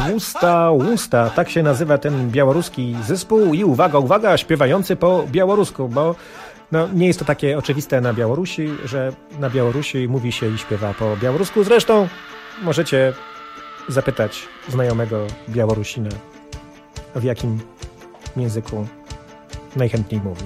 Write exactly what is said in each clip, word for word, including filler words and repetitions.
Tłusta Łusta, tak się nazywa ten białoruski zespół i uwaga, uwaga, śpiewający po białorusku, bo no, nie jest to takie oczywiste na Białorusi, że na Białorusi mówi się i śpiewa po białorusku. Zresztą możecie zapytać znajomego Białorusina, w jakim języku najchętniej mówi.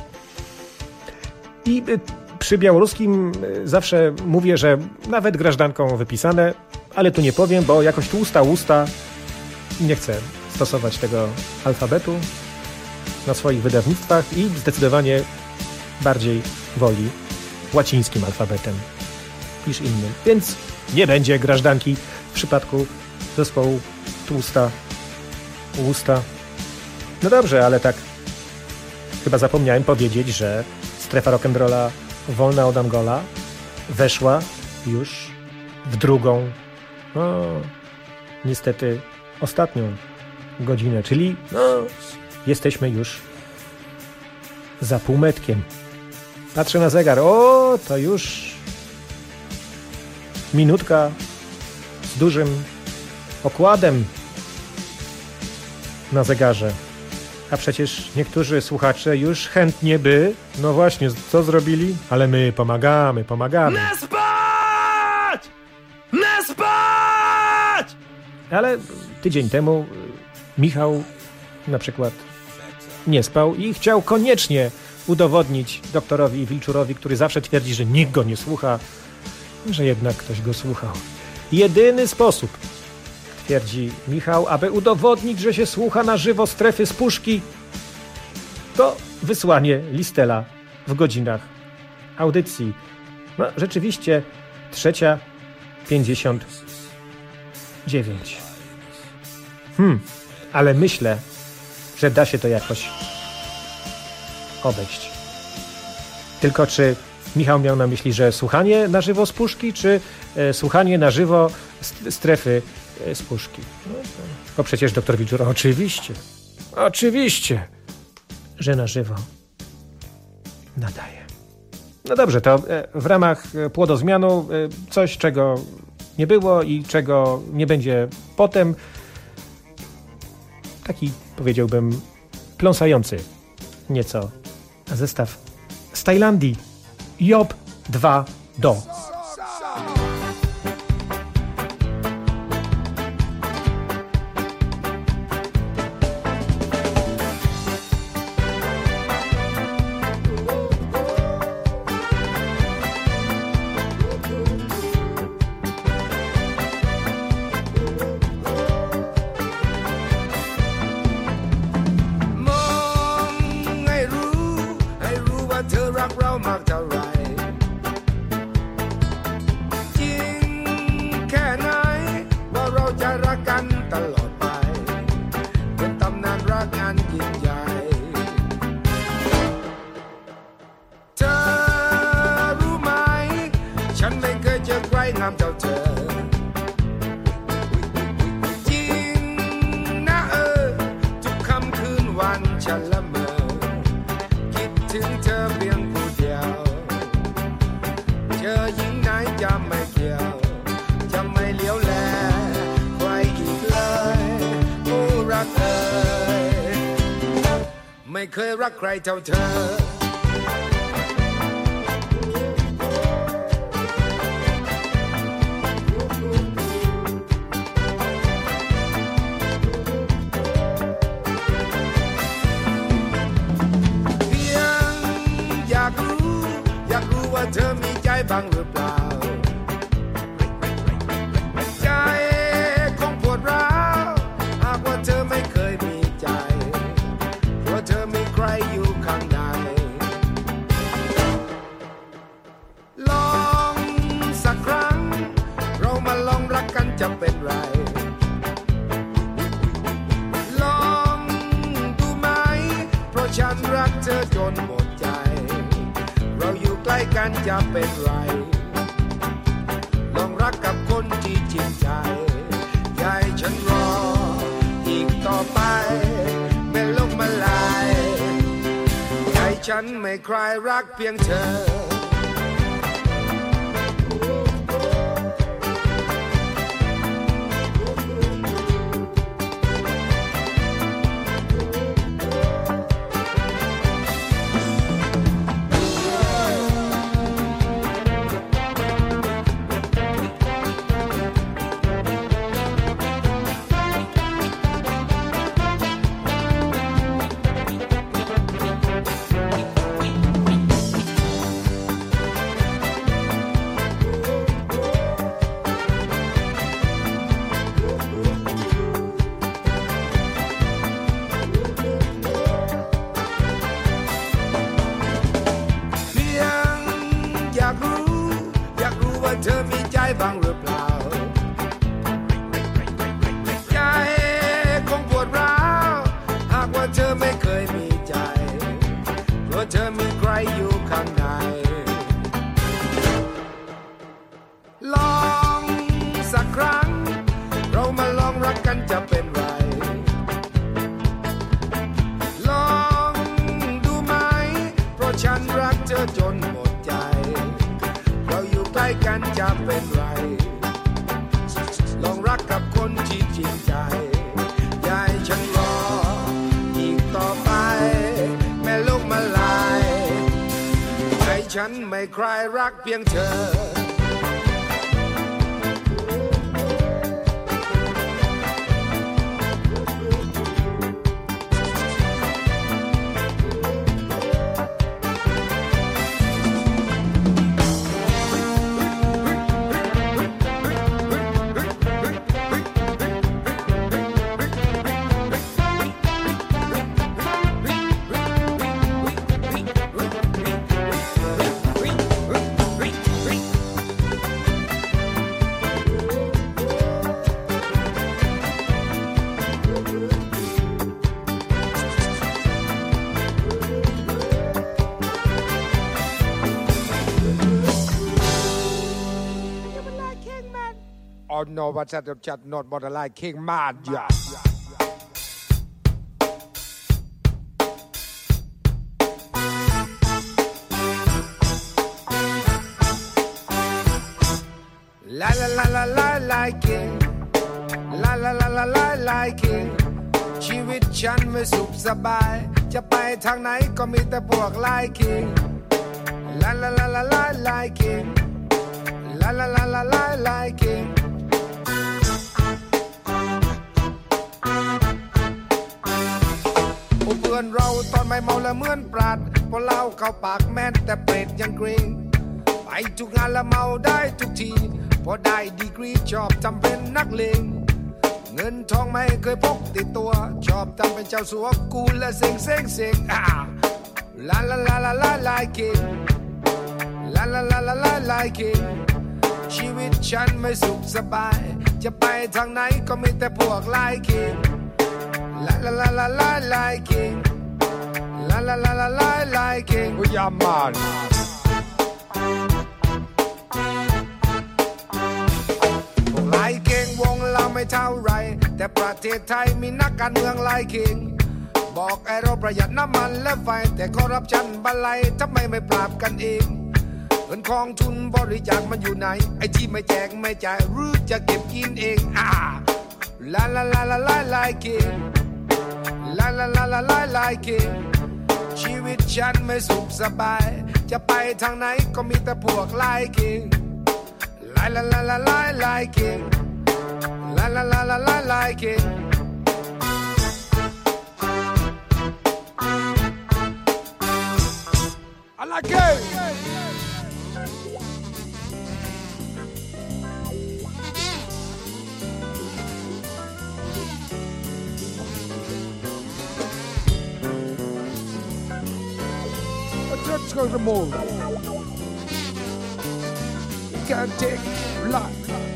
I przy białoruskim zawsze mówię, że nawet grażdanką wypisane, ale tu nie powiem, bo jakoś tłusta usta nie chcę stosować tego alfabetu na swoich wydawnictwach i zdecydowanie bardziej woli łacińskim alfabetem niż innym. Więc nie będzie grażdanki w przypadku zespołu Tłusta Usta. No dobrze, ale tak chyba zapomniałem powiedzieć, że strefa rock'n'rolla wolna od Angola weszła już w drugą, no niestety ostatnią godzinę, czyli no jesteśmy już za półmetkiem. Patrzę na zegar, o to już minutka z dużym okładem na zegarze. A przecież niektórzy słuchacze już chętnie by, no właśnie, co zrobili? Ale my pomagamy, pomagamy. Nie spać! Nie spać! Ale tydzień temu Michał na przykład nie spał i chciał koniecznie udowodnić doktorowi Wilczurowi, który zawsze twierdzi, że nikt go nie słucha, że jednak ktoś go słuchał. Jedyny sposób, twierdzi Michał, aby udowodnić, że się słucha na żywo strefy z puszki, to wysłanie listela w godzinach audycji. No rzeczywiście trzecia pięćdziesiąt dziewięć. Hmm, ale myślę, że da się to jakoś obejść. Tylko czy Michał miał na myśli, że słuchanie na żywo z puszki, czy e, słuchanie na żywo st- strefy e, z puszki? No, to, bo przecież doktor Wilczur, oczywiście, oczywiście, że na żywo nadaje. No dobrze, to e, w ramach e, płodozmianu e, coś, czego nie było i czego nie będzie potem. Taki, powiedziałbym, pląsający nieco zestaw z Tajlandii. Job dwa do. ไม่เคยรักใครเท่าเธอเพียงอยากรู้อยากรู้ว่าเธอมีใจบ้างหรือเปล่าใจของปวดร้าวหากว่าเธอไม่เคยมีใจว่าเธอมีใครอยู่ข้างในลองสักครั้งเรามาลองรักกันจะเป็นไรลองดูไหมเพราะฉันรักเธอจนหมดใจเราอยู่ใกล้กันจะเป็นไรลองรักกับคนที่จริงใจอย่าให้ฉันรออีกต่อไปเป็นโลกมาลายใจฉันไม่คลายรักเพียงเธออจนหมดใจเราอยู่ใกล้กันจะเป็นไรลองรักกับคนที่จริงใจอย่าให้ฉันรออีกต่อไปแม่ลูกมาลายให้ฉันไม่ใครรักเพียงเธอNo, but that chat not but like King Mad, yeah. La la la la la like it, la la la la la like it. ชีวิตฉันไม่สุขสบายจะไปทางไหนก็มีแต่พวก like it. La la la la la like it, la la la la la like it.เพื่อนเราตอนไม่เมาและเหมือนปราดพอเล่าเข้าปากแม่นแต่เปรตยังเกรงไปทุกงานละเมาได้ทุกทีพอได้ดีกรีชอบทำเป็นนักเลงเงินทองไม่เคยพกติดตัวชอบทำเป็นเจ้าสัวกูและเซ็งเซ็งเซ็งอ่าลาลาลาลาลาลาเกงลาลาลาลาลาลาเกงชีวิตฉันไม่สุขสบายจะไปทางไหนก็มีแต่พวกลายเกงLa la la la la like it, la la la la la like it. Oh yeah man. พวกลายเก่งวงเราไม่เท่าไรแต่ประเทศไทยมีนักการเมืองลายเก่งบอกไอ้เราประหยัดน้ำมันและไฟแต่คอร์รัปชันบันไลทำไมไม่ปราบกันเองเงินกองทุนบริจาคมันอยู่ไหนไอ้ที่ไม่แจกไม่จ่ายหรือจะเก็บกินเองอ่า La la la la la like it.La la la la la like it ชีวิตฉันไม่สุขสบายจะไปทางไหนก็มีแต่พวก like it La la la la la like it La la la la la like it I like it Let's go to the mall. You can't take life.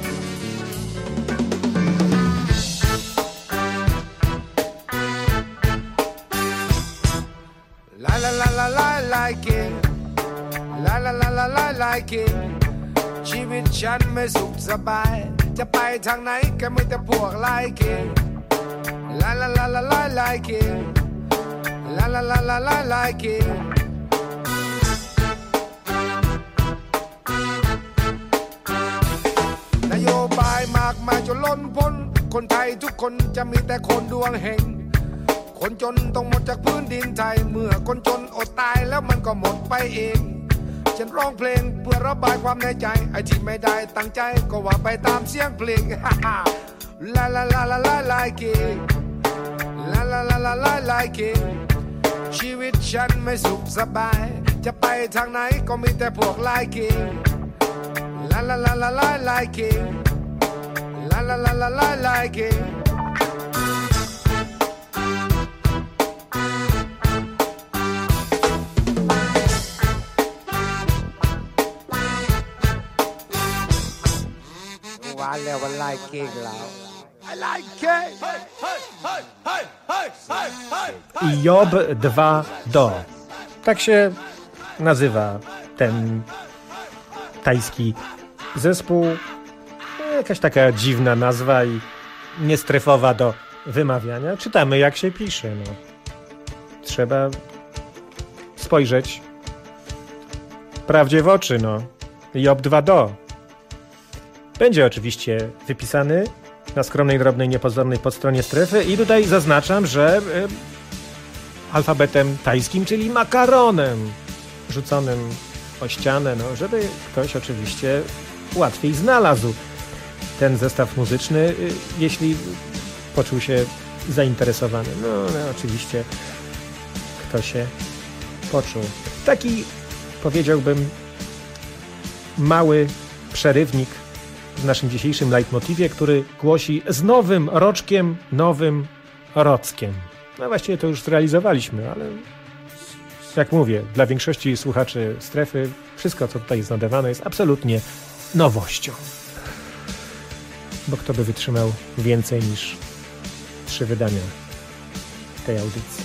La la la la la like it. La la la la la like it. ชีวิตฉันไม่สุขสบายจะไปทางไหนก็มีแต่พวก like it. La la la la la like it. La la la la la like it.นโยบายมากมายจนล้นพ้นคนไทยทุกคนจะมีแต่คนดวงเฮงคนจนต้องหมดจากพื้นดินไทยเมื่อคนจนอดตายแล้วมันก็หมดไปเองฉันร้องเพลงเพื่อระบายความในใจไอ้ที่ไม่ได้ตั้งใจก็ว่าไปตามเสียงเพลงลาลาลาลาลาลาเกลาลาลาลาลาลาเกชีวิตฉันไม่สุขสบายจะไปทางไหนก็มีแต่พวกลายเกLa la la la la like it. La la la la la like it. ว่าแล้วว่า like it แล้ว I like it. Job dwa do. Tak się nazywa ten tajski zespół. Jakaś taka dziwna nazwa i niestrefowa do wymawiania. Czytamy jak się pisze. No. Trzeba spojrzeć prawdzie w oczy, no. Job dwa do. Będzie oczywiście wypisany na skromnej, drobnej, niepozornej podstronie strefy i tutaj zaznaczam, że y, alfabetem tajskim, czyli makaronem rzuconym o ścianę, no, żeby ktoś oczywiście łatwiej znalazł ten zestaw muzyczny, y, jeśli poczuł się zainteresowany. No, no oczywiście kto się poczuł. Taki, powiedziałbym, mały przerywnik w naszym dzisiejszym leitmotivie, który głosi: z nowym roczkiem, nowym rockiem. No właściwie to już zrealizowaliśmy, ale jak mówię, dla większości słuchaczy strefy wszystko, co tutaj jest nadawane, jest absolutnie nowością. Bo kto by wytrzymał więcej niż trzy wydania tej audycji.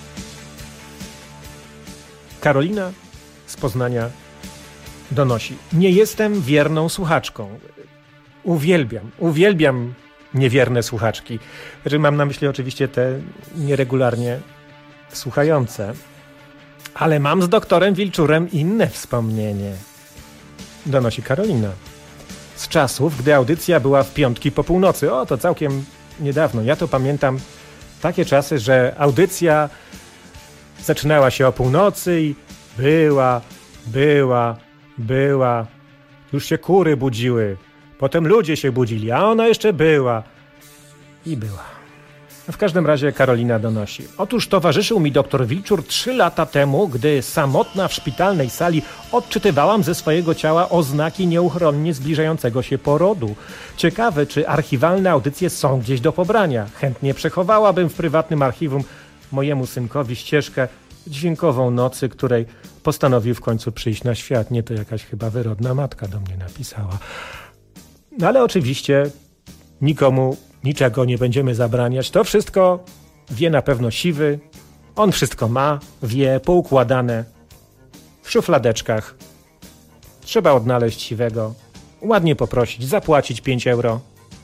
Karolina z Poznania donosi: nie jestem wierną słuchaczką. Uwielbiam, uwielbiam niewierne słuchaczki. Znaczy, mam na myśli oczywiście te nieregularnie słuchające. Ale mam z doktorem Wilczurem inne wspomnienie. Donosi Karolina. Z czasów, gdy audycja była w piątki po północy. O, to całkiem niedawno. Ja to pamiętam takie czasy, że audycja zaczynała się o północy i była, była, była. Już się kury budziły. Potem ludzie się budzili, a ona jeszcze była. I była. W każdym razie Karolina donosi. Otóż towarzyszył mi doktor Wilczur trzy lata temu, gdy samotna w szpitalnej sali odczytywałam ze swojego ciała oznaki nieuchronnie zbliżającego się porodu. Ciekawe, czy archiwalne audycje są gdzieś do pobrania. Chętnie przechowałabym w prywatnym archiwum mojemu synkowi ścieżkę dźwiękową nocy, której postanowił w końcu przyjść na świat. Nie, to jakaś chyba wyrodna matka do mnie napisała. No ale oczywiście nikomu niczego nie będziemy zabraniać. To wszystko wie na pewno Siwy. On wszystko ma, wie, poukładane w szufladeczkach. Trzeba odnaleźć Siwego, ładnie poprosić, zapłacić pięć euro.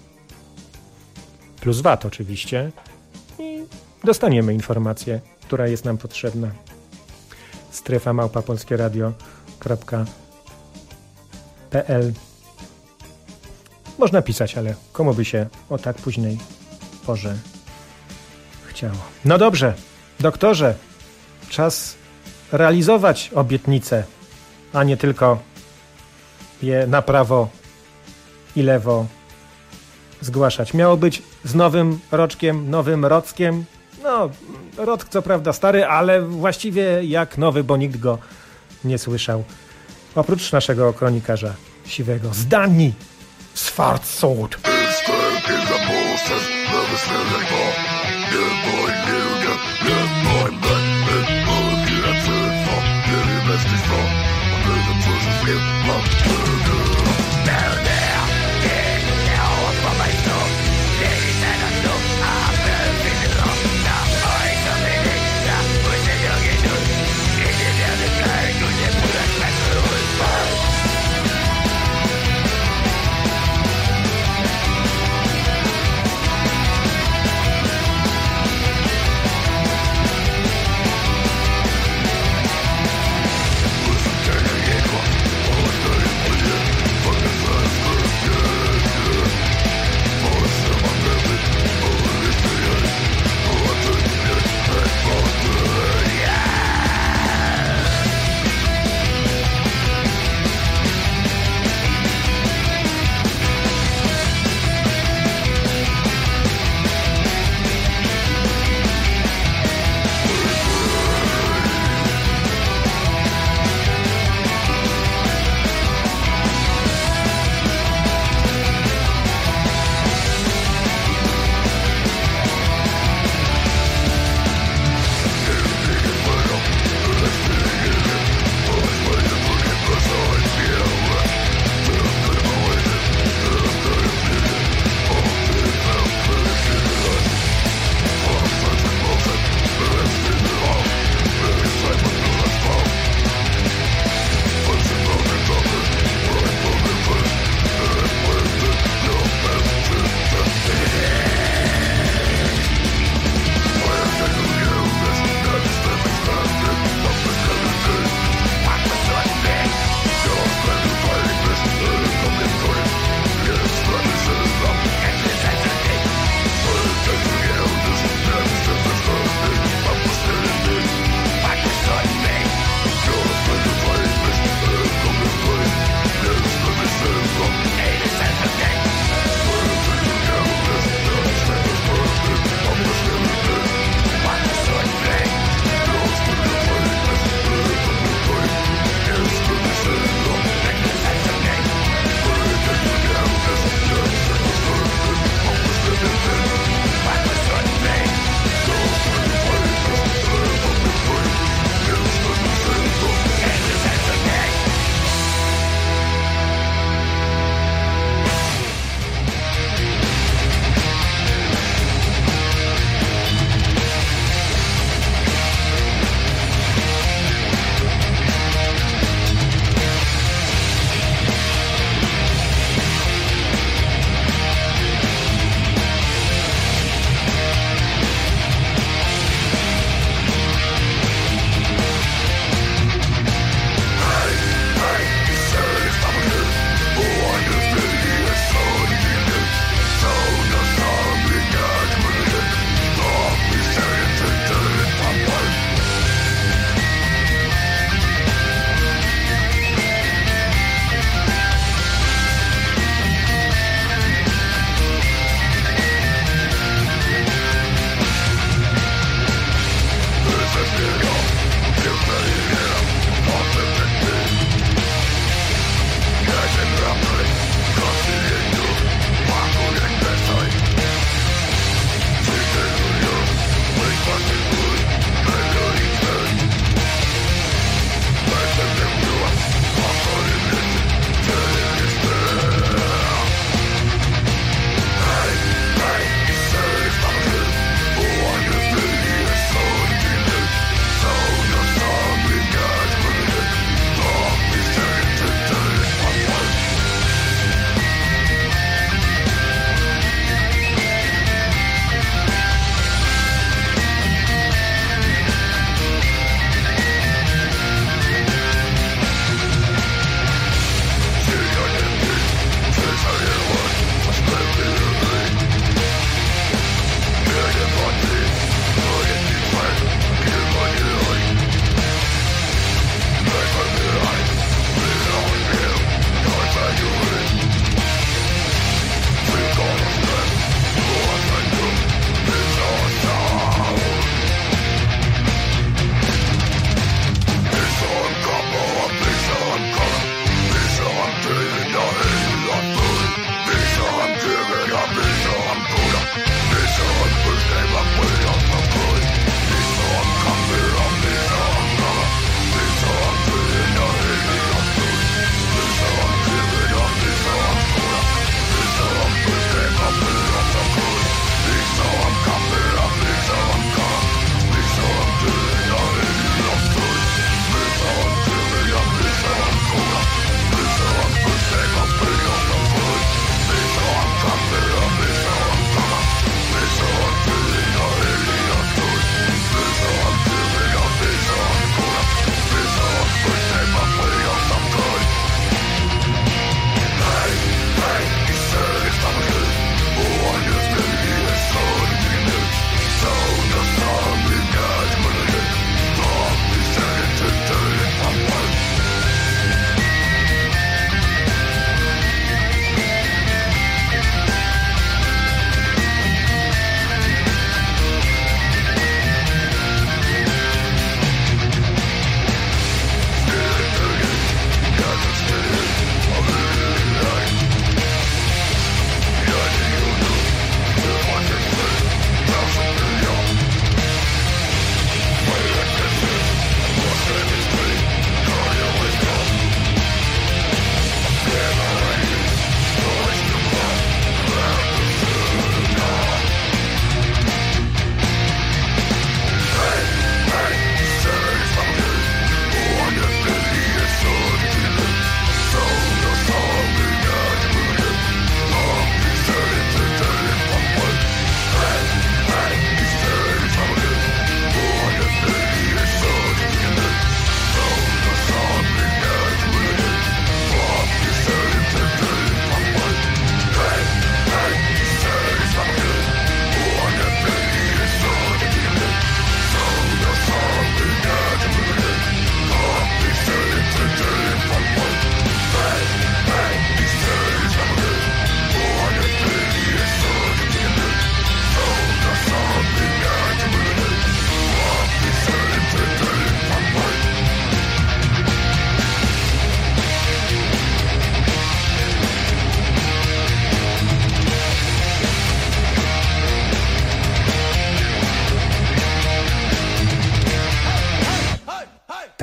Plus V A T oczywiście. I dostaniemy informację, która jest nam potrzebna. Strefa małpa polskieradio kropka p l. Można pisać, ale komu by się o tak późnej porze chciało. No dobrze, doktorze, czas realizować obietnice, a nie tylko je na prawo i lewo zgłaszać. Miało być z nowym roczkiem, nowym rockiem. No, rock co prawda stary, ale właściwie jak nowy, bo nikt go nie słyszał. Oprócz naszego kronikarza Siwego z Danii. Svartsord.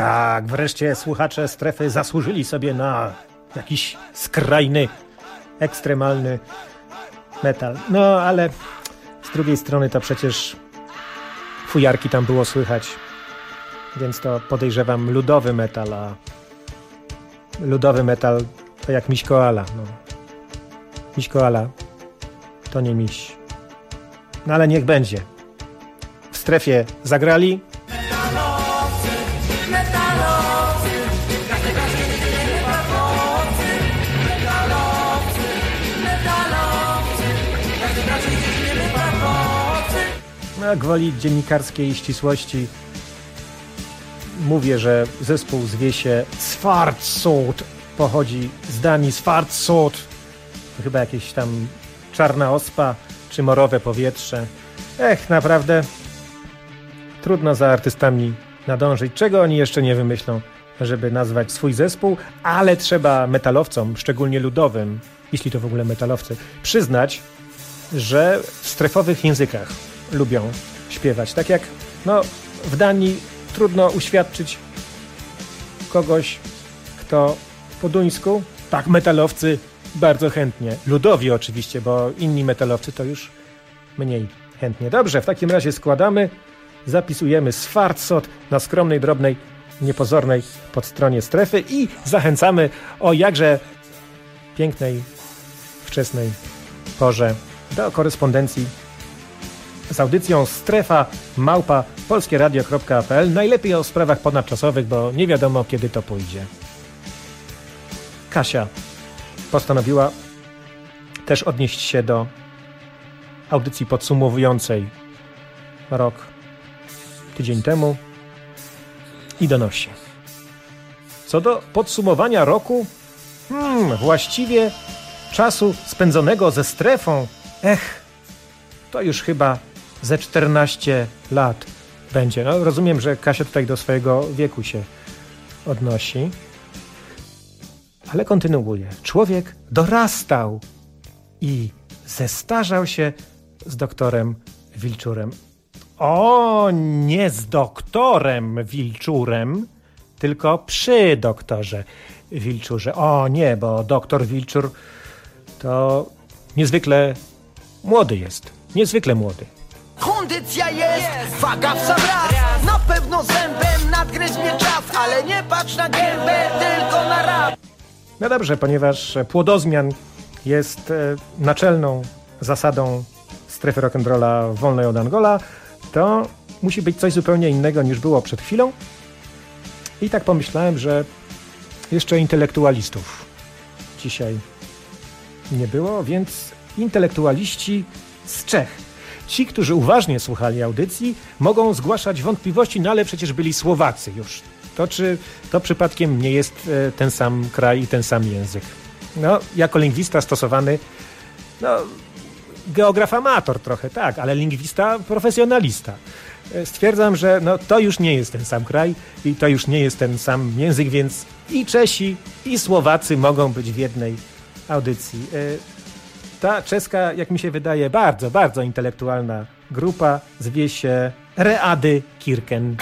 Tak, wreszcie słuchacze Strefy zasłużyli sobie na jakiś skrajny, ekstremalny metal. No, ale z drugiej strony to przecież fujarki tam było słychać, więc to podejrzewam ludowy metal, a ludowy metal to jak miś koala. No. Miś koala to nie miś. No ale niech będzie. W Strefie zagrali. Metalowcy, metalowcy, każdy, każdy, metalowcy, metalowcy, metalowcy, każdy, każdy, metalowcy. No, gwoli dziennikarskiej ścisłości mówię, że zespół zwie się Svartsot. Pochodzi z Danii Svartsot. To chyba jakieś tam czarna ospa czy morowe powietrze. Ech, naprawdę trudno za artystami nadążyć. Czego oni jeszcze nie wymyślą, żeby nazwać swój zespół, ale trzeba metalowcom, szczególnie ludowym, jeśli to w ogóle metalowcy, przyznać, że w strefowych językach lubią śpiewać. Tak jak no, w Danii trudno uświadczyć kogoś, kto po duńsku, tak, metalowcy bardzo chętnie. Ludowi oczywiście, bo inni metalowcy to już mniej chętnie. Dobrze, w takim razie składamy, zapisujemy Svartsot na skromnej, drobnej, niepozornej podstronie Strefy i zachęcamy o jakże pięknej, wczesnej porze do korespondencji z audycją strefa małpa polskieradio kropka p l. Najlepiej o sprawach ponadczasowych, bo nie wiadomo, kiedy to pójdzie. Kasia postanowiła też odnieść się do audycji podsumowującej rok tydzień temu i donosi. Co do podsumowania roku, hmm, właściwie czasu spędzonego ze Strefą, ech, to już chyba ze czternaście lat będzie. No, rozumiem, że Kasia tutaj do swojego wieku się odnosi. Ale kontynuuję. Człowiek dorastał i zestarzał się z doktorem Wilczurem. O, nie z doktorem Wilczurem, tylko przy doktorze Wilczurze. O nie, bo doktor Wilczur to niezwykle młody jest. Niezwykle młody. Kondycja jest, waga w sam raz. Na pewno zębem nadgryź mnie czas, ale nie patrz na gębę, tylko na rap. No dobrze, ponieważ płodozmian jest e, naczelną zasadą strefy rock'n'rolla wolnej od Angola, to musi być coś zupełnie innego niż było przed chwilą. I tak pomyślałem, że jeszcze intelektualistów dzisiaj nie było, więc intelektualiści z Czech. Ci, którzy uważnie słuchali audycji, mogą zgłaszać wątpliwości, no ale przecież byli Słowacy już. To czy to przypadkiem nie jest e, ten sam kraj i ten sam język? No, jako lingwista stosowany, no, geograf amator trochę, tak, ale lingwista profesjonalista. E, stwierdzam, że no, to już nie jest ten sam kraj i to już nie jest ten sam język, więc i Czesi, i Słowacy mogą być w jednej audycji. E, ta czeska, jak mi się wydaje, bardzo, bardzo intelektualna grupa zwie się Ready Kirken.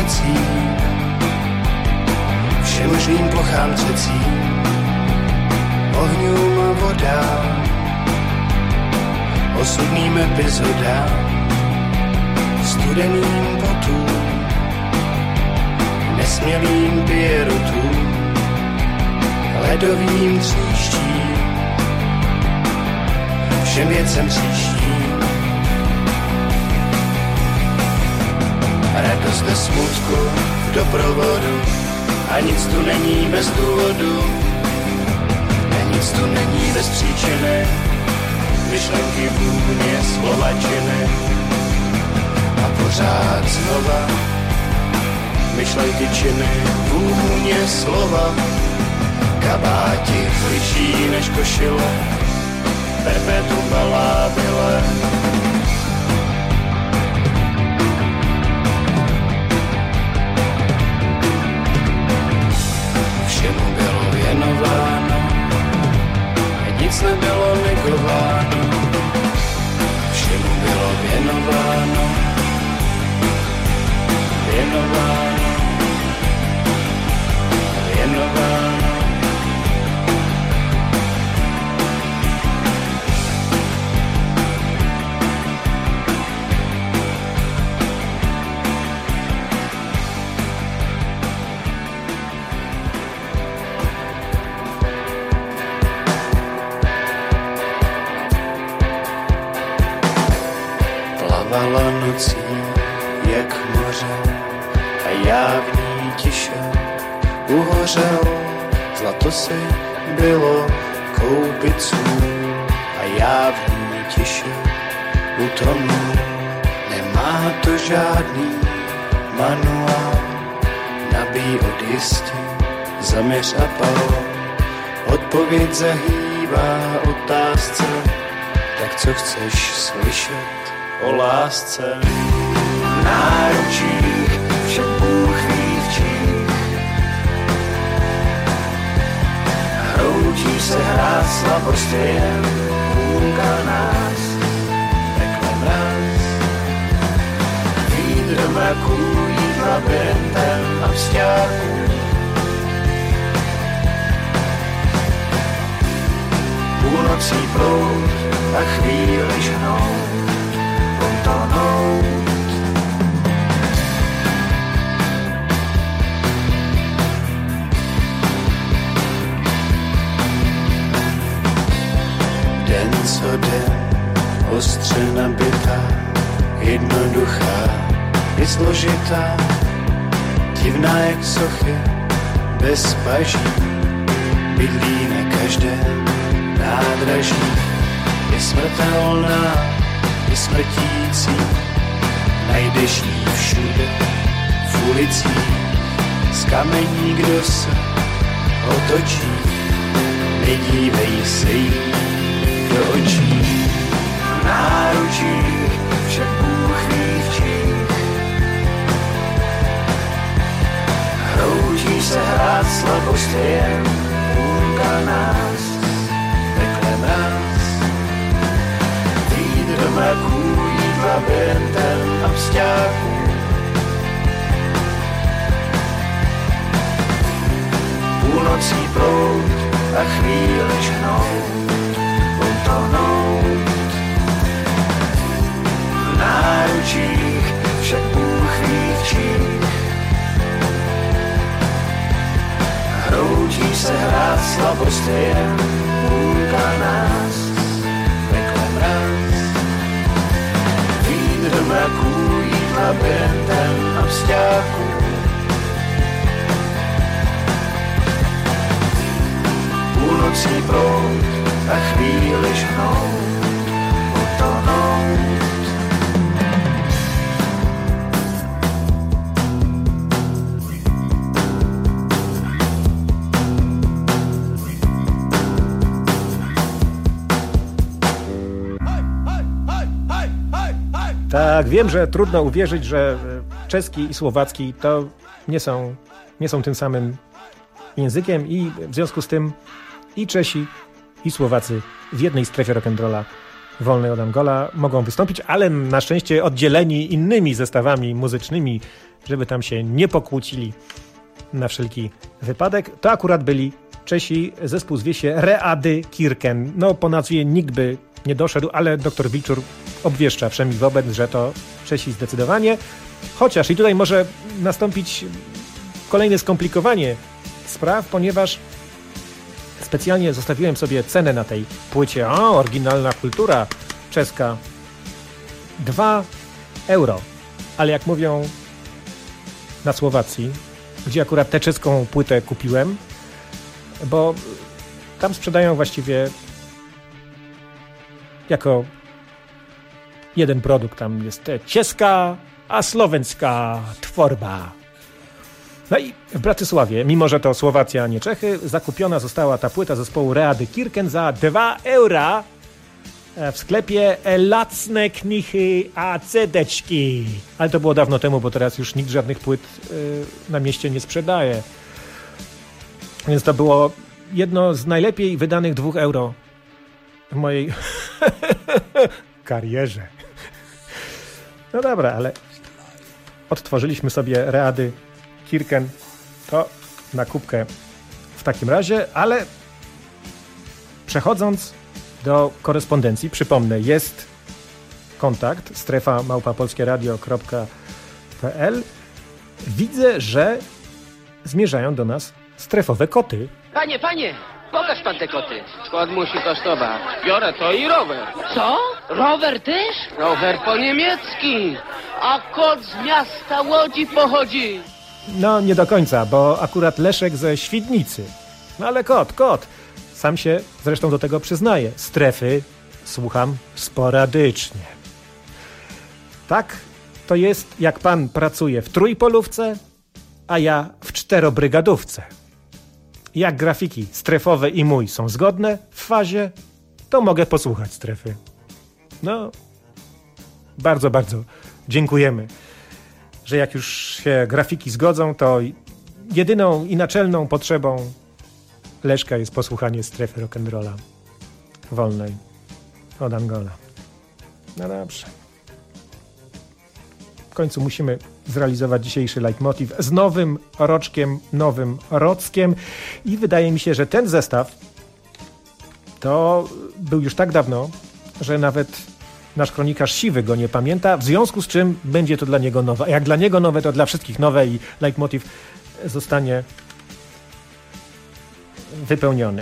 nocí, všemožným plochám třecí, ohňům a vodám, osudným epizodám, studeným potům, nesmělým pierotům, ledovým tříštím, všem věcem příštím. Radost ve smutku, v doprovodu, a nic tu není bez důvodu, a nic tu není bez příčiny, myšlenky vůně, slova činy, a pořád znova, myšlenky činy, vůně, slova, kabáti liší než košile, perpetuum labile. Všemu bylo věnováno, nic nebylo negováno. Všemu bylo věnováno, věnováno, věnováno. Plavala nocí, jak moře, a já v ní tiše uhořel. Zlato si bylo koupiců, a já v ní tiše utonul. Nemá to žádný manuál, nabij od jistí, zaměř a pal. Odpověď zahýbá otázce, tak co chceš slyšet o lásce? V náručích však Bůh ví v čích, hroutí se hrát slabost je jen půlka nás, pekle mraz. Vít do mraků jít labirintem a vzťáků, půlnocí proud a chvíli žhnout, utonout. Den co den, ostře nabitá, jednoduchá i složitá, divná jak sochy, bez paží, bydlí na každém nádraží, je smrtelná, je smrtící, najdeš jí všude, v ulicích, z kamení, kdo se otočí, nedívej se jí do očí. V náručích však Bůh ví v čích, hroutí se hrát slabost je jen půlka nás, pekle mraz. Vít do mraků jít labirintem a vzťáků, půlnocí proud a chvíli žhnout, utonout. V náručích však Bůh ví v čích, hroutí se hrát slabost je jen půlka nás, pekle mraz. Vít do mraků jít labirintem a vzťáků, půlnocí proud a chvíli žhnout, utonout. Tak, wiem, że trudno uwierzyć, że czeski i słowacki to nie są, nie są tym samym językiem i w związku z tym i Czesi, i Słowacy w jednej strefie rock'n'rolla wolnej od Angola mogą wystąpić, ale na szczęście oddzieleni innymi zestawami muzycznymi, żeby tam się nie pokłócili na wszelki wypadek. To akurat byli Czesi, zespół zwie się Ready Kirken. No po nazwie nikt by nie doszedł, ale doktor Wilczur obwieszcza wszemi wobec, że to Czesi zdecydowanie. Chociaż i tutaj może nastąpić kolejne skomplikowanie spraw, ponieważ specjalnie zostawiłem sobie cenę na tej płycie. O, oryginalna kultura czeska. dwa euro. Ale jak mówią na Słowacji, gdzie akurat tę czeską płytę kupiłem, bo tam sprzedają właściwie jako jeden produkt. Tam jest czeska, a słoweńska tworba. No i w Bratysławie, mimo że to Słowacja, a nie Czechy, zakupiona została ta płyta zespołu Ready Kirken za dwa eura w sklepie Lacne Knichy a Cedeczki. Ale to było dawno temu, bo teraz już nikt żadnych płyt yy, na mieście nie sprzedaje. Więc to było jedno z najlepiej wydanych dwóch euro w mojej karierze. No dobra, ale odtworzyliśmy sobie Ready Kirken, to na kubkę w takim razie, ale przechodząc do korespondencji, przypomnę, jest kontakt strefa małpa polskieradio kropka p l. Widzę, że zmierzają do nas strefowe koty. Panie, panie, pokaż pan te koty. Kot musi kosztować. Biorę to i rower. Co? Rower też? Rower po niemiecki. A kot z miasta Łodzi pochodzi. No, nie do końca, bo akurat Leszek ze Świdnicy. No ale kot, kot. Sam się zresztą do tego przyznaje. Strefy słucham sporadycznie. Tak to jest, jak pan pracuje w trójpolówce, a ja w czterobrygadówce. Jak grafiki strefowe i mój są zgodne w fazie, to mogę posłuchać strefy. No, bardzo, bardzo dziękujemy, że jak już się grafiki zgodzą, to jedyną i naczelną potrzebą Leszka jest posłuchanie strefy rock'n'rolla wolnej od Angola. No dobrze. W końcu musimy zrealizować dzisiejszy leitmotiv z nowym roczkiem, nowym rockiem i wydaje mi się, że ten zestaw to był już tak dawno, że nawet nasz kronikarz Siwy go nie pamięta, w związku z czym będzie to dla niego nowe. A jak dla niego nowe, to dla wszystkich nowe i leitmotiv zostanie wypełniony.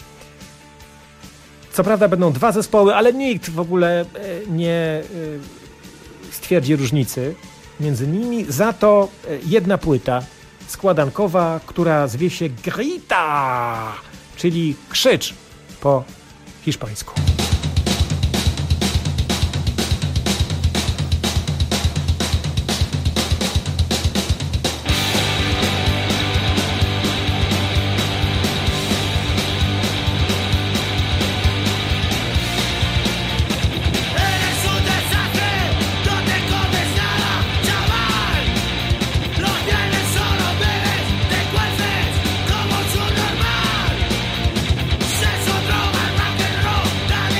Co prawda będą dwa zespoły, ale nikt w ogóle nie stwierdzi różnicy między nimi. Za to jedna płyta składankowa, która zwie się Grita, czyli krzycz po hiszpańsku. Como su normal, se sobró al rock and roll.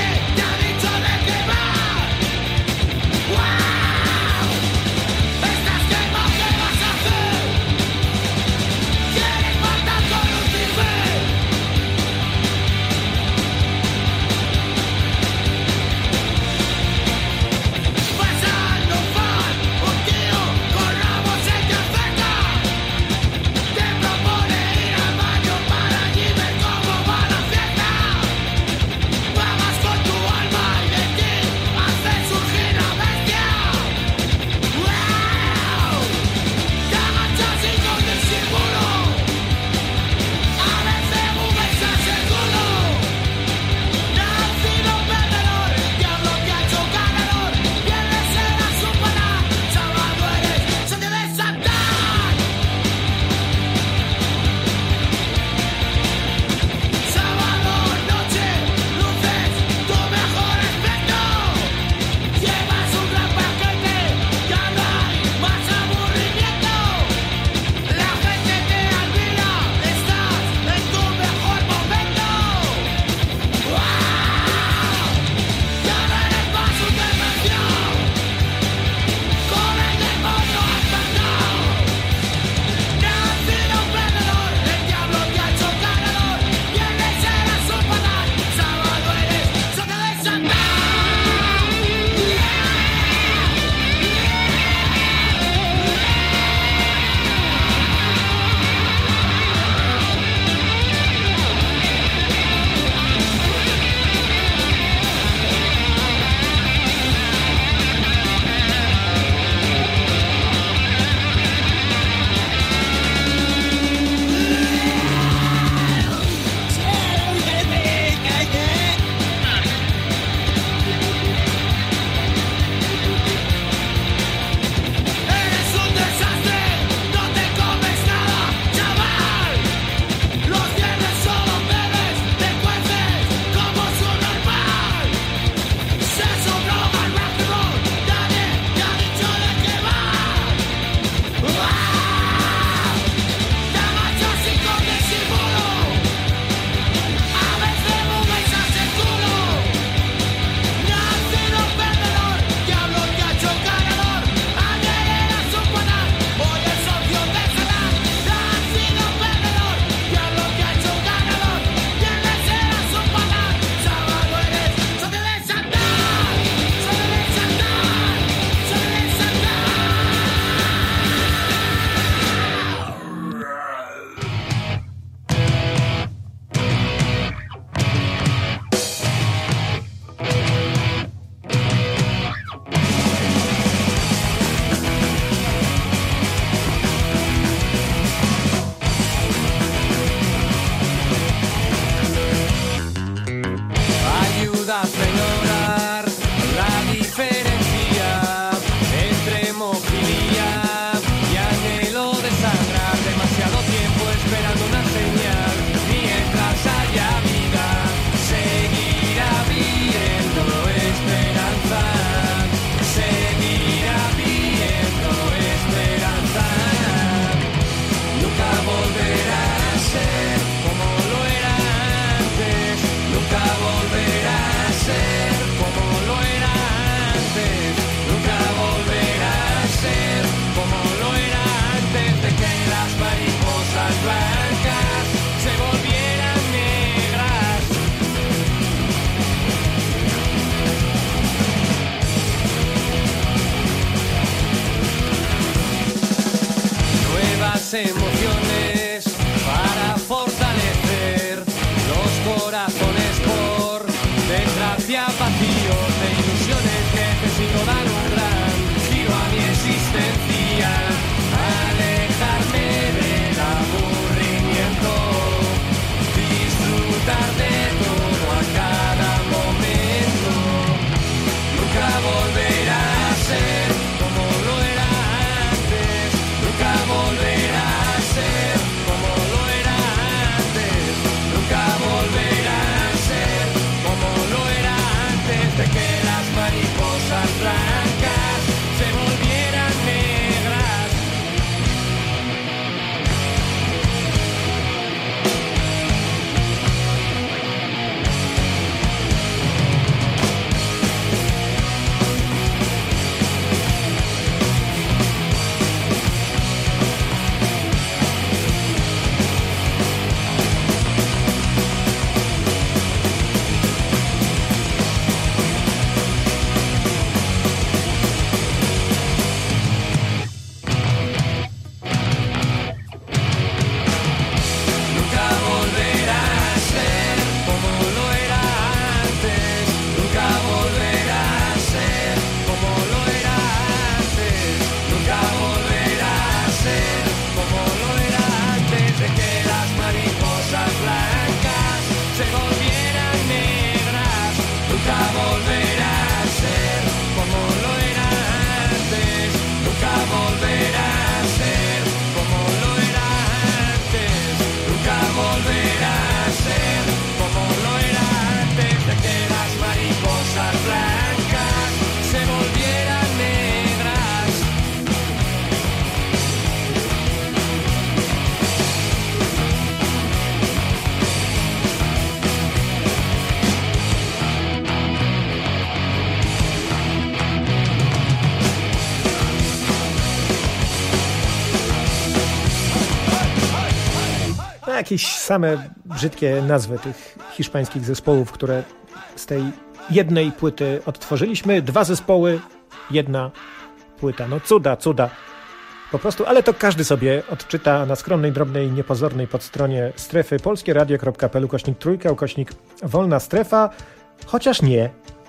jakieś same brzydkie nazwy tych hiszpańskich zespołów, które z tej jednej płyty odtworzyliśmy. Dwa zespoły, jedna płyta. No cuda, cuda. Po prostu, ale to każdy sobie odczyta na skromnej, drobnej, niepozornej podstronie strefy polskieradio.pl ukośnik trójka, ukośnik wolna strefa. Chociaż nie.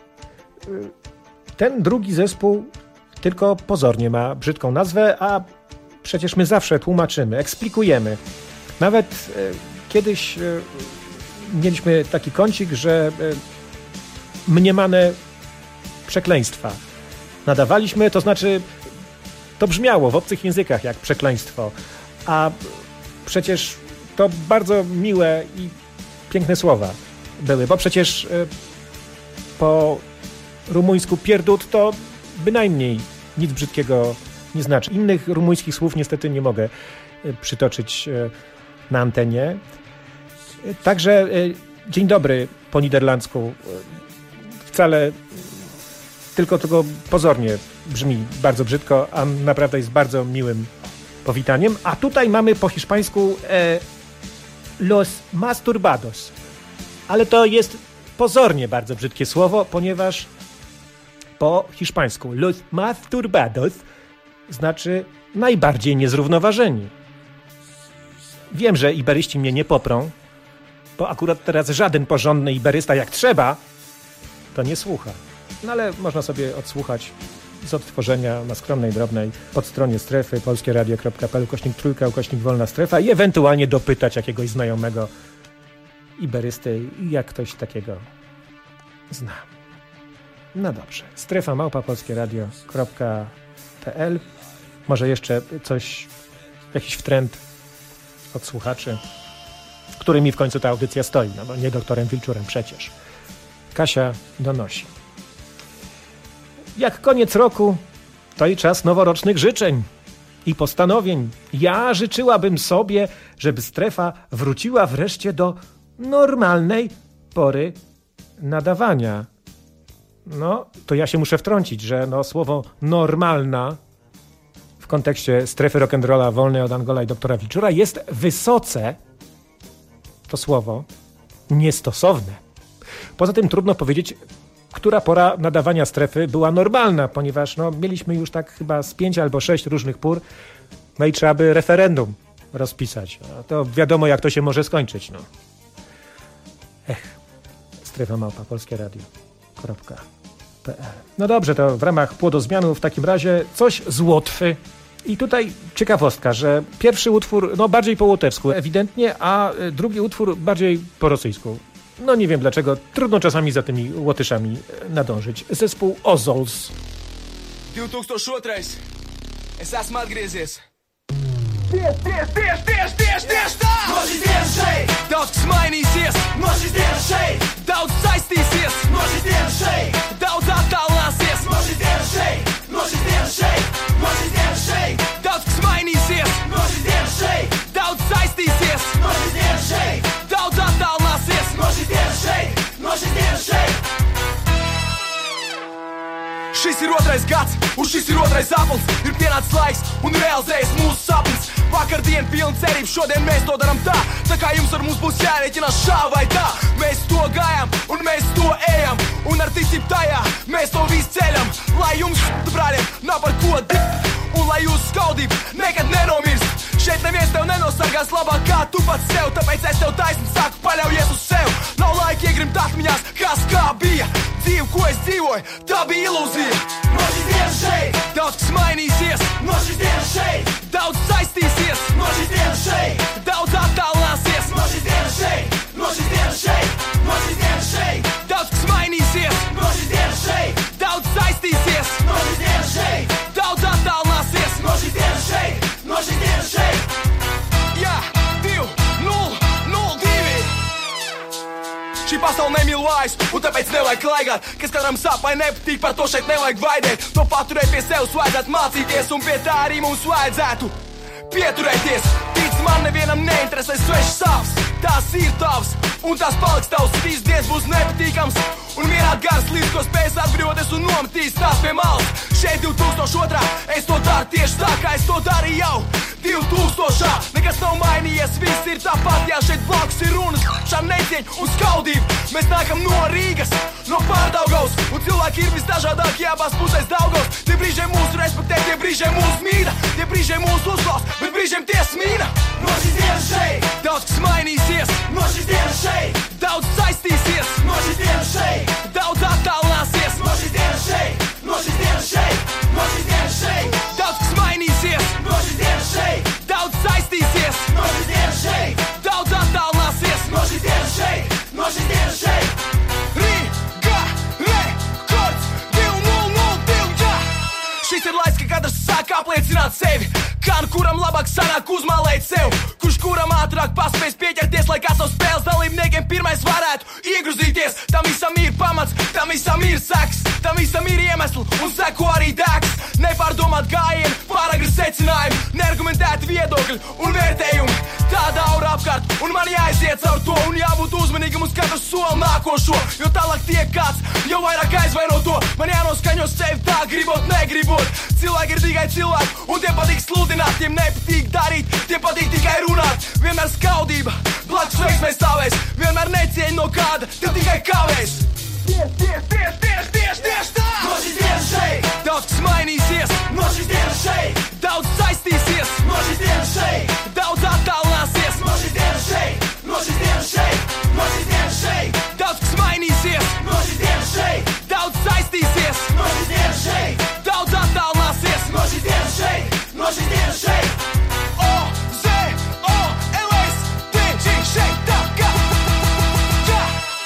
Ten drugi zespół tylko pozornie ma brzydką nazwę, a przecież my zawsze tłumaczymy, eksplikujemy. Nawet e, kiedyś e, mieliśmy taki kącik, że e, mniemane przekleństwa nadawaliśmy, to znaczy to brzmiało w obcych językach jak przekleństwo, a przecież to bardzo miłe i piękne słowa były, bo przecież e, po rumuńsku pierdut to bynajmniej nic brzydkiego nie znaczy. Innych rumuńskich słów niestety nie mogę przytoczyć na antenie. Także dzień dobry po niderlandzku wcale tylko, tylko pozornie brzmi bardzo brzydko, a naprawdę jest bardzo miłym powitaniem. A tutaj mamy po hiszpańsku e, los masturbados. Ale to jest pozornie bardzo brzydkie słowo, ponieważ po hiszpańsku los masturbados znaczy najbardziej niezrównoważeni. Wiem, że iberyści mnie nie poprą, bo akurat teraz żaden porządny iberysta jak trzeba, to nie słucha. No ale można sobie odsłuchać z odtworzenia na skromnej, drobnej podstronie strefy polskieradio.pl ukośnik trójka, ukośnik wolna strefa i ewentualnie dopytać jakiegoś znajomego iberysty, jak ktoś takiego zna. No dobrze. Strefa małpa polskieradio kropka p l. Może jeszcze coś, jakiś wtręt od słuchaczy, którymi w końcu ta audycja stoi, no bo nie doktorem Wilczurem przecież. Kasia donosi. Jak koniec roku, to i czas noworocznych życzeń i postanowień. Ja życzyłabym sobie, żeby strefa wróciła wreszcie do normalnej pory nadawania. No, to ja się muszę wtrącić, że no, słowo normalna w kontekście strefy rock'n'rolla wolnej od Angola i doktora Wilczura jest wysoce, to słowo, niestosowne. Poza tym trudno powiedzieć, która pora nadawania strefy była normalna, ponieważ no, mieliśmy już tak chyba z pięć albo sześć różnych pór, no i trzeba by referendum rozpisać. No, to wiadomo, jak to się może skończyć. No. Ech, strefa małpa polskieradio kropka p l. No dobrze, to w ramach płodozmianu w takim razie coś z Łotwy. I tutaj ciekawostka, że pierwszy utwór no bardziej po łotewsku ewidentnie, a drugi utwór bardziej po rosyjsku. No nie wiem dlaczego, trudno czasami za tymi Łotyszami nadążyć. Zespół Ozols. divi tūkstoši otrais. Es esmu atgriezies. Tieši, tieši, tieši, tieši, tieši, tieši tā! No šīs dienas šeit! Daudz kas mainīsies! No šīs dienas šeit! Daudz saistīsies! No šīs dienas šeit! Daudz attālināsies! No šīs dienas šeit! No šīs dienas šeit! No šīs dienas šeit! Daudz kas mainīsies! No šīs dienas šeit! Daudz saistīsies! No šīs dienas šeit! Daudz attālināsies! No šīs dienas šeit! No šīs dienas šeit! Šis ir otrais gads, un šis ir otrais apels. Ir pienācis laiks un realizējas mūsu sapnis. Vakardien pilna cerība, šodien mēs to darām tā. Tā kā jums ar mums būs jārēķinās šā vai tā. Mēs to gājām un mēs to ejam. Un ar ticību tajā mēs to visu ceļam. Lai jums, brāļiem, nav par ko d***. Un lai jūsu skaudība nekad nenomirst. Šeit neviens tev nenosargās labāk kā tu pats sev. Tāpēc es tev taisni saku, paļaujies uz sev. Nav laika iegrimt atmiņās, kas kā bija. Dzīve, ko es dzīvoju, tā bija ilūzija. No šīs dienas šeit daudz kas mainīsies. No šīs dienas šeit daudz saistīsies. No šīs dienas šeit daudz attālināsies. No šīs dienas šeit, no šīs dienas šeit, no šīs dienas šeit daudz kas mainīsies. No šīs dienas šeit daudz saistīsies. No šīs dienas šeit daudz attālināsies. No šīs dienas šeit, no šīs dienas šeit. Jā, divi, nulle, nulle, divi. Šī pasaule nemīl vājus, un tāpēc nevajag klaigāt. Kas katram sāp vai nepatīk, par to šeit nevajag vaidēt. To paturēt pie sevis vajadzētu mācīties, un pie tā arī mums vajadzētu pieturēties. Tic man, nevienam neinteresē svešas sāpes. Tās ir tavas, un tās paliks tavs. Trīs dienas būs nepatīkams, un vienā garas līdz ko spēs atbrīvoties un nometīs tās pie malas. Šeit divi tūkstoši otrā es to daru tieši tā, kā es to darīju jau divtūkstošā Nekas nav mainījies, viss ir tāpat, jā, šeit blakus ir runas Šām necieņu un skaudību Mēs nākam no Rīgas, no Pārdaugavas Un cilvēki ir visdažādākie abās pusēs Daugavas Tie brīžiem mūsu respektē, tie brīžiem mūsu mīda Tie brīžiem mūsu uzklaus, bet brīžiem tie smīna No šīs dienas šeit, daudz kas mainīsies No šīs dienas šeit, daudz saistīsies No šīs dienas šeit, daudz attālināsies No šīs dienas šeit, no šīs dienas šeit No šīs dienas šeit, daudz kas mainīsies No šīs dienas šeit, daudz saistīsies No šīs dienas šeit, daudz attālināsies No šīs dienas šeit, no šīs dienas šeit Rīga, rekords, divi nulle nulle divi, jā Šis ir laiks, ka katrs sāk apliecināt sevi Kā nu kuram labāk sanāk uzmālēt sev Kurš kuram ātrāk paspēs pieķerties Lai kāds no spēles dalībniekiem pirmais varētu iegrūzīties Tam visam ir pamats, tam visam ir seks Tam visam ir iemesli un seko arī dēks Nepārdomāt gājienu, pāragri secinājumi Neargumentēti viedokļi un vērtējumi Tāda aura apkārt un man jāiziet caur to Un jābūt uzmanīgam uz katru soli nākošo Jo tālāk tiek kāds, jo vairāk aizvaino to Man jānoskaņo sevi tā gribot, negribot Cilvēki ir tikai cilvēki un tiem patīk sludināt Tiem nepatīk darīt, tiem patīk tikai runāt Vienmēr skaudība, blakus veiksmē stāvēs Vienmēr necieņa no kāda, tev tikai kavēs Tieši, tieši, tieši, tieši, tieši, tieši tā No šīs dienas šeit, daudz kas mainīsies No šīs dienas šeit, daudz saistīsies No šīs dienas šeit, daudz attālināsies No šīs dienas šeit, no šīs dienas šeit No šīs dienas šeit, daudz kas mainīsies No šīs dienas šeit, daudz saistīsies No šīs dienas šeit, daudz attālināsies No šīs dienas šeit, no šīs dienas šeit O, Z, O, L, S, T, G, šeit, tā, kā Jā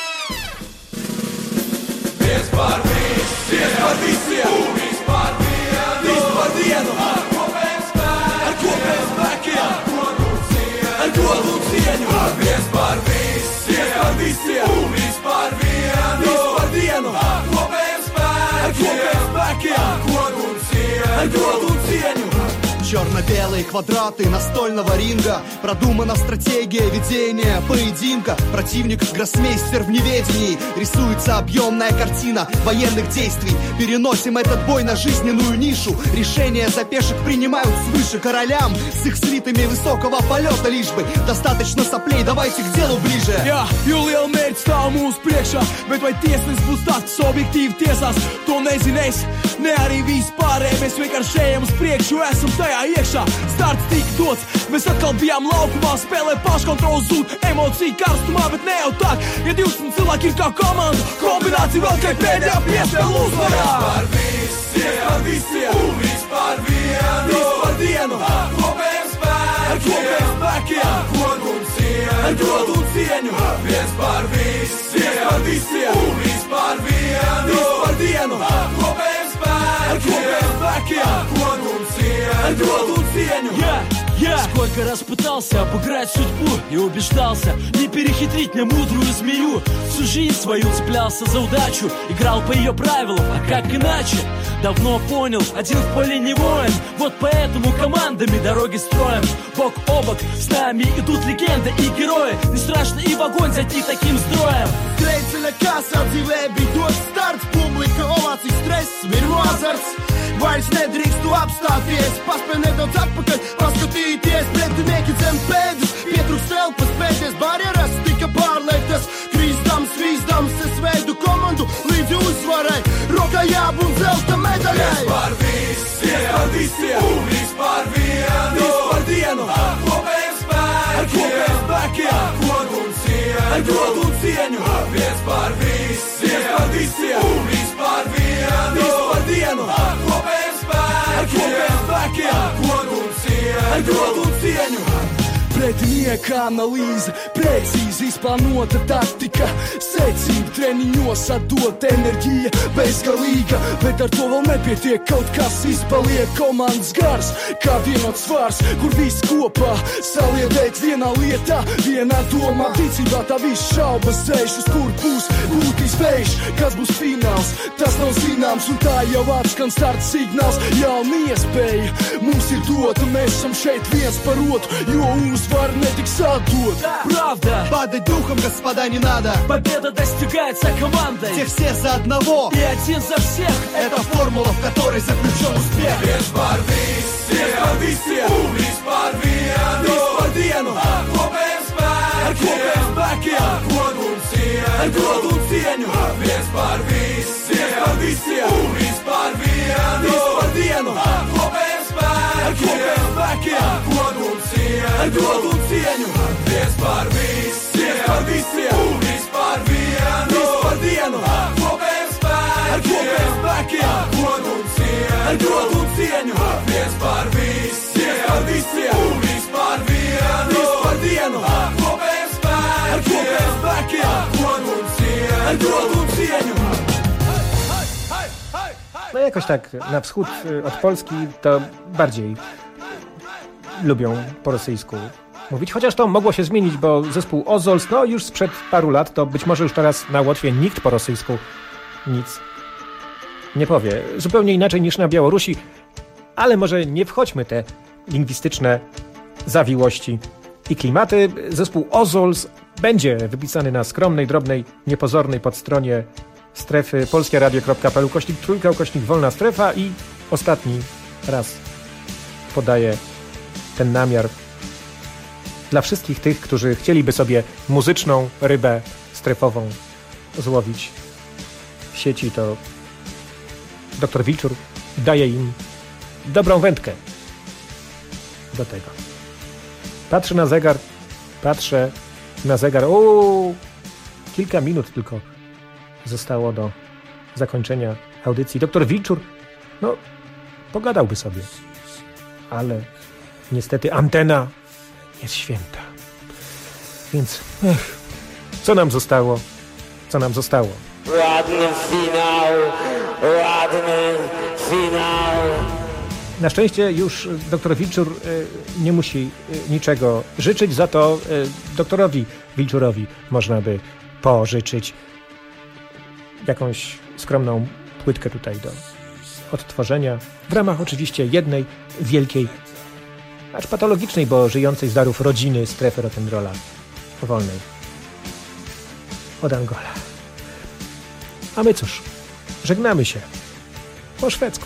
Viens par visu, viens par visiem Un viss par vienu, viss par vienu Ar kopējiem spēkiem, ar kopējiem spēkiem Ar godu un cieņu, ar godu un cieņu Viens par visu, viens par visiem Un viss par vienu, viss par vienu Ar kopējiem spēkiem, ar kopējiem spēkiem Ar godu un cieņu, ar godu un cieņu Черно-белые квадраты настольного ринга Продумана стратегия ведения поединка Противник гроссмейстер в неведении Рисуется объемная картина военных действий Переносим этот бой на жизненную нишу Решения за пешек принимают свыше королям С их свитами высокого полета лишь бы Достаточно соплей, давайте к делу ближе Jā, jo liela mērķa stāv mūsu priekšā Bet vai tiesnes būs tāds, kas objektīvi tiesās To nezinēs, ne arī vispārēji Mēs vienkārši ejam uz priekšu, jo esam tajā iekšā Starts tika dots, mēs atkal bijām laukumā Spēlē paškontrols zūd, emocija karstumā Bet ne jau tā, ja divdesmit cilvēki ir kā komanda Kombinācija vēl kā pēdējā piespēle uzvarā Viens par visu, viens par visiem Un viss par vienu, viss par vienu Ar kopējiem spēkiem, ar kopējiem spēkiem Ar godu un cieņu, ar godu un cieņu Viens par visu, viens par visiem Un viss par vienu, viss par vienu Ar kopējiem spēkiem, ar kopējiem spēkiem Ar godu un cieņu, ar goду un cieņu yeah. Я сколько раз пытался обыграть судьбу и убеждался не перехитрить мне мудрую змею. Всю жизнь свою цеплялся за удачу, играл по ее правилам, а как иначе? Давно понял, один в поле не воин. Вот поэтому командами дороги строим. Бок о бок с нами идут легенды и герои. Не страшно и в огонь зайти таким строем. Streicina kasā dzīvē bija dots starts, publika ovācijas stress, viru azarts. Vairs nedrīkstu apstāties, paspēj nedaudz atpakaļ, paskatīties pretinieki zem pēdas. Pietrūkst elpas, pēdējās barjeras tika pārliektas. Krīzdams, vīzdams, es veidu komandu līdzi uzvarai. Rokā jābūt zelta medaļai. Viens par visu, viens par visiem, un viss par vienu, viss par dienu. Ar kopējiem spēkiem, ar kopējiem spēkiem, ar godu un cieņu, ar godu un cieņu. Viens par visu, viens par visiem, un viss par vienu, viss par dienu. Ar kopējiem spēkiem, ar kopējiem spēkiem, ar godu un cieņu, ar godu un cieņu. Pretinieka analīze, precīzi izplānota taktika, secība treniņos atdot enerģija bezgalīga, bet ar to vēl nepietiek, kaut kas izpaliek komandas gars, kā vienots svars, kur viss kopā saliedēt vienā lietā, vienā domā, ticībā tā viss šaubas dzēš, uz kur būs būtīs vējš, kas būs fināls, tas nav zināms, un tā jau atskan starta signāls, jauna iespēja, mums ir dota, mēs esam šeit viens par otru, jo uz Вар не отдот. Правда. Падать духом, господа, не надо. Победа достигается командой. Все все за одного. И один за всех. Это формула, в которой заключен успех. Viens par visu, viens par visiem, un viss sparviano, vi spardiano, acqua ben specchia, acqua d'unzia, acqua d'unzia, vi sparvissia, sparvissia, vi sparviano, vi spardiano, acqua ben specchia, acqua d'unzia, acqua d'unzia, vi sparvissia, sparvissia, vi sparviano, vi spardiano, acqua ben specchia, acqua d'unzia, acqua d'unzia, vi sparvissia, sparvissia, vi sparviano, vi spardiano, acqua ben specchia, acqua d'unzia, acqua d'unzia. No jakoś tak na wschód od Polski to bardziej lubią po rosyjsku mówić, chociaż to mogło się zmienić, bo zespół Ozols, no już sprzed paru lat, to być może już teraz na Łotwie nikt po rosyjsku nic nie powie. Zupełnie inaczej niż na Białorusi, ale może nie wchodźmy te lingwistyczne zawiłości i klimaty. Zespół Ozols będzie wypisany na skromnej, drobnej, niepozornej podstronie strefy polskieradio kropka p l ukośnik trójka ukośnik wolna strefa i ostatni raz podaję ten namiar dla wszystkich tych, którzy chcieliby sobie muzyczną rybę strefową złowić w sieci, to doktor Wilczur daje im dobrą wędkę do tego. Patrzę na zegar, patrzę na zegar. O, kilka minut tylko zostało do zakończenia audycji. Doktor Wilczur, no, pogadałby sobie, ale niestety antena jest święta. Więc, ech, co nam zostało? Co nam zostało? Ładny finał, ładny finał. Na szczęście już doktor Wilczur y, nie musi y, niczego życzyć, za to y, doktorowi Wilczurowi można by pożyczyć jakąś skromną płytkę tutaj do odtworzenia, w ramach oczywiście jednej wielkiej, acz patologicznej, bo żyjącej z darów rodziny strefy rock'n'rolla wolnej od Angola. A my cóż, żegnamy się po szwedzku.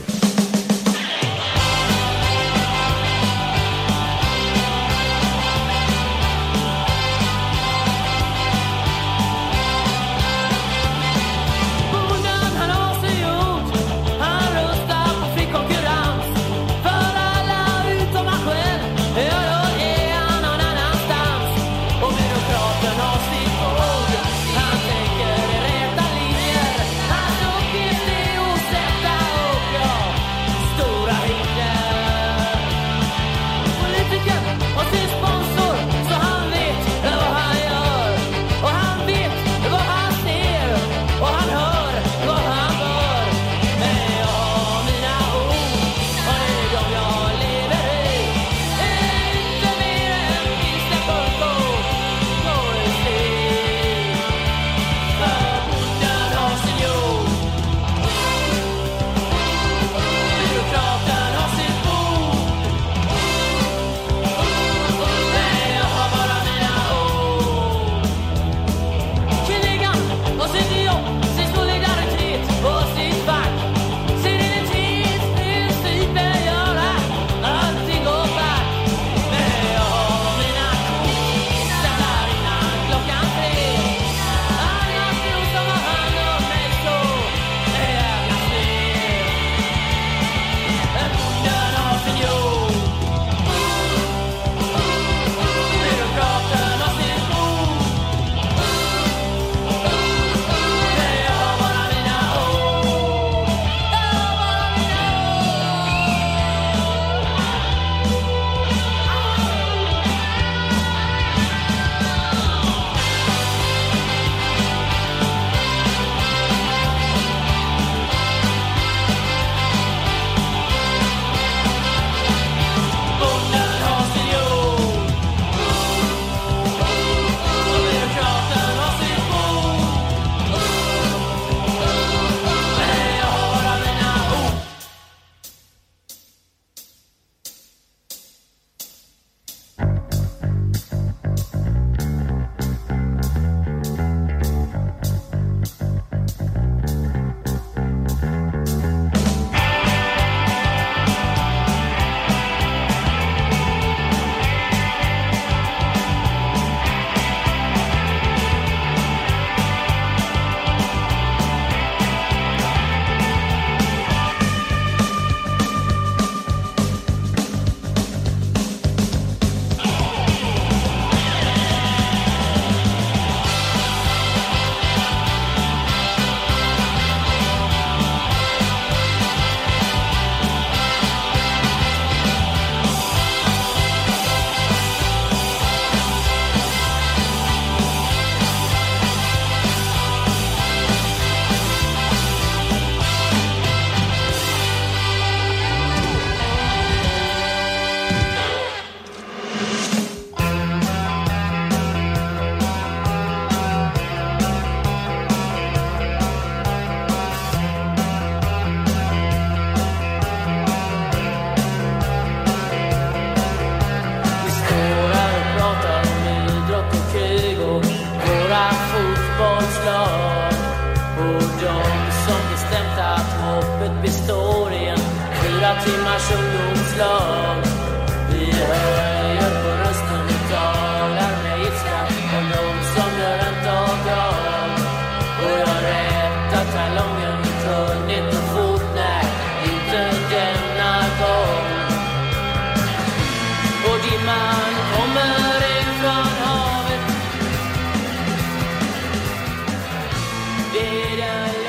Wiedzieli